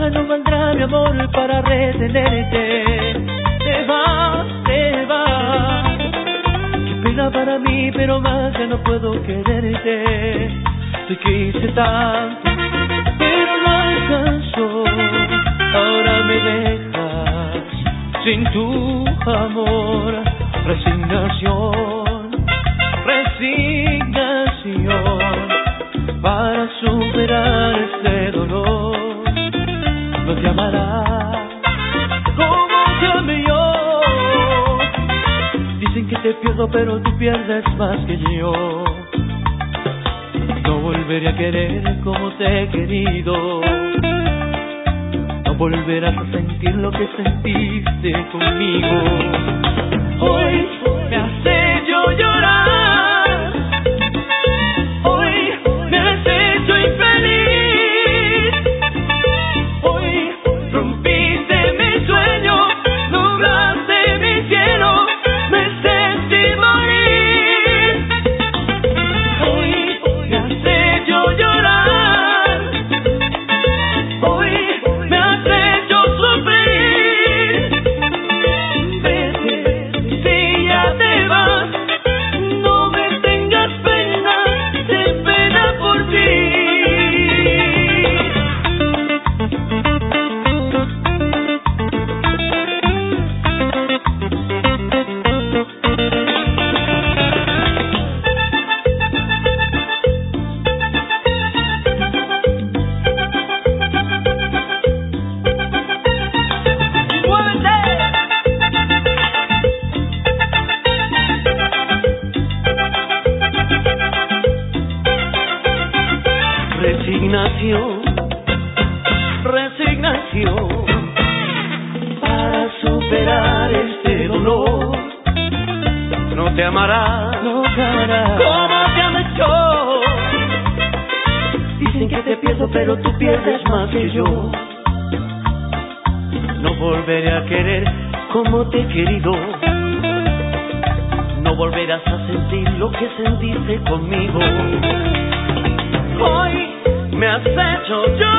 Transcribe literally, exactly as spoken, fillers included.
nada no valdrá mi amor para retenerte. Te vas, te vas. Qué pena para mí, pero más ya no puedo quererte. Te quise tanto, pero no alcanzó. Ahora me dejas sin tu amor. Resignación, resignación. Para superar este dolor, no te amarás como te amé yo. Dicen que te pierdo, pero tú pierdes más que yo. No volveré a querer como te he querido. No volverás a sentir lo que sentiste conmigo. Hoy me has hecho llorar. Hoy me has hecho infeliz. Hoy rompiste mi sueño, nublaste mi cielo, me sentí morir. Hoy me has hecho llorar. Hoy me has hecho sufrir. Vete, si ya te vas, no me tengas pena, ten pena por mí. Resignación, resignación, para superar este dolor. No te amarás, no te amarás como te amé yo. Dicen que te pierdo, pero tú pierdes más que yo. No volveré a querer como te he querido. No volverás a sentir lo que sentiste conmigo. Hoy me has hecho llorar.